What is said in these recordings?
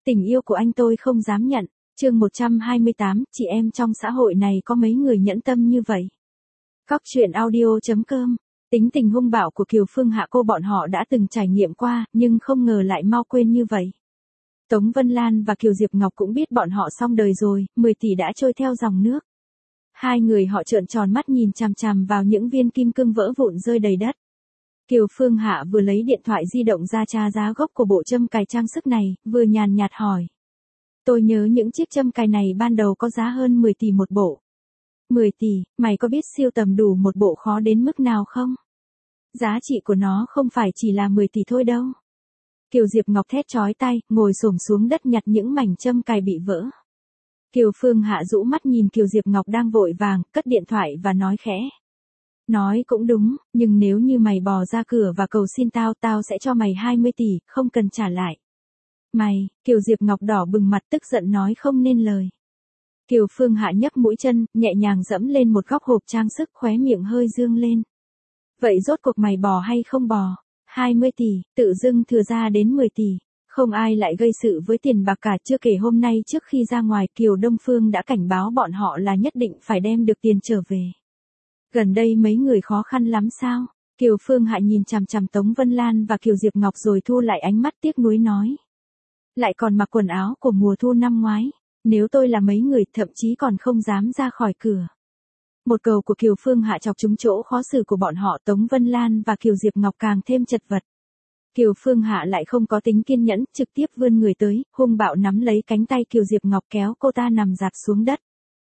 Tình yêu của anh tôi không dám nhận. Chương 128, chị em trong xã hội này có mấy người nhẫn tâm như vậy. Cóc truyện audio.com. Tính tình hung bạo của Kiều Phương Hạ cô bọn họ đã từng trải nghiệm qua, nhưng không ngờ lại mau quên như vậy. Tống Vân Lan và Kiều Diệp Ngọc cũng biết bọn họ xong đời rồi, 10 tỷ đã trôi theo dòng nước. Hai người họ trợn tròn mắt nhìn chằm chằm vào những viên kim cương vỡ vụn rơi đầy đất. Kiều Phương Hạ vừa lấy điện thoại di động ra tra giá gốc của bộ châm cài trang sức này, vừa nhàn nhạt hỏi. Tôi nhớ những chiếc châm cài này ban đầu có giá hơn 10 tỷ một bộ. 10 tỷ, mày có biết siêu tầm đủ một bộ khó đến mức nào không? Giá trị của nó không phải chỉ là 10 tỷ thôi đâu. Kiều Diệp Ngọc thét chói tai, ngồi xổm xuống đất nhặt những mảnh châm cài bị vỡ. Kiều Phương Hạ rũ mắt nhìn Kiều Diệp Ngọc đang vội vàng, cất điện thoại và nói khẽ. Nói cũng đúng, nhưng nếu như mày bò ra cửa và cầu xin tao sẽ cho mày 20 tỷ, không cần trả lại. Mày, Kiều Diệp Ngọc đỏ bừng mặt tức giận nói không nên lời. Kiều Phương Hạ nhấc mũi chân, nhẹ nhàng dẫm lên một góc hộp trang sức khóe miệng hơi dương lên. Vậy rốt cuộc mày bò hay không bò? 20 tỷ, tự dưng thừa ra đến 10 tỷ. Không ai lại gây sự với tiền bạc cả, chưa kể hôm nay trước khi ra ngoài Kiều Đông Phương đã cảnh báo bọn họ là nhất định phải đem được tiền trở về. Gần đây mấy người khó khăn lắm sao? Kiều Phương Hạ nhìn chằm chằm Tống Vân Lan và Kiều Diệp Ngọc rồi thu lại ánh mắt tiếc nuối nói. Lại còn mặc quần áo của mùa thu năm ngoái. Nếu tôi là mấy người thậm chí còn không dám ra khỏi cửa. Một câu của Kiều Phương Hạ chọc trúng chỗ khó xử của bọn họ. Tống Vân Lan và Kiều Diệp Ngọc càng thêm chật vật. Kiều Phương Hạ lại không có tính kiên nhẫn, trực tiếp vươn người tới, hung bạo nắm lấy cánh tay Kiều Diệp Ngọc kéo cô ta nằm dạp xuống đất.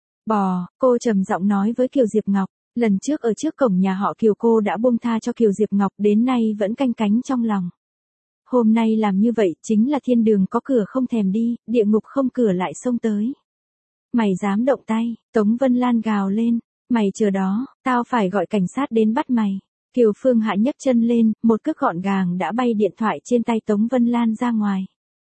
Bò, cô trầm giọng nói với Kiều Diệp Ngọc. Lần trước ở trước cổng nhà họ Kiều cô đã buông tha cho Kiều Diệp Ngọc, đến nay vẫn canh cánh trong lòng. Hôm nay làm như vậy chính là thiên đường có cửa không thèm đi, địa ngục không cửa lại xông tới. Mày dám động tay, Tống Vân Lan gào lên. Mày chờ đó, tao phải gọi cảnh sát đến bắt mày. Kiều Phương Hạ nhấc chân lên, một cước gọn gàng đã bay điện thoại trên tay Tống Vân Lan ra ngoài.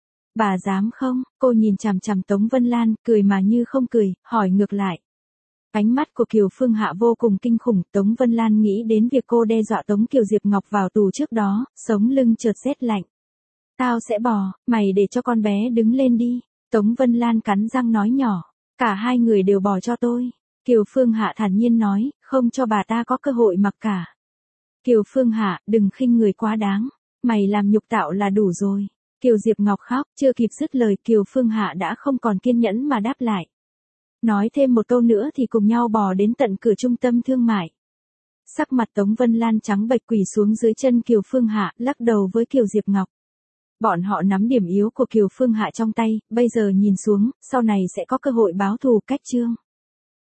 Bà dám không? Cô nhìn chằm chằm Tống Vân Lan, cười mà như không cười, hỏi ngược lại. Ánh mắt của Kiều Phương Hạ vô cùng kinh khủng, Tống Vân Lan nghĩ đến việc cô đe dọa tống Kiều Diệp Ngọc vào tù trước đó, sống lưng chợt rét lạnh. Tao sẽ bò, mày để cho con bé đứng lên đi. Tống Vân Lan cắn răng nói nhỏ. Cả hai người đều bò cho tôi. Kiều Phương Hạ thản nhiên nói, không cho bà ta có cơ hội mặc cả. Kiều Phương Hạ, đừng khinh người quá đáng. Mày làm nhục tạo là đủ rồi. Kiều Diệp Ngọc khóc, chưa kịp dứt lời Kiều Phương Hạ đã không còn kiên nhẫn mà đáp lại. Nói thêm một câu nữa thì cùng nhau bò đến tận cửa trung tâm thương mại. Sắc mặt Tống Vân Lan trắng bệch quỳ xuống dưới chân Kiều Phương Hạ, lắc đầu với Kiều Diệp Ngọc. Bọn họ nắm điểm yếu của Kiều Phương Hạ trong tay, bây giờ nhìn xuống, sau này sẽ có cơ hội báo thù cách chương.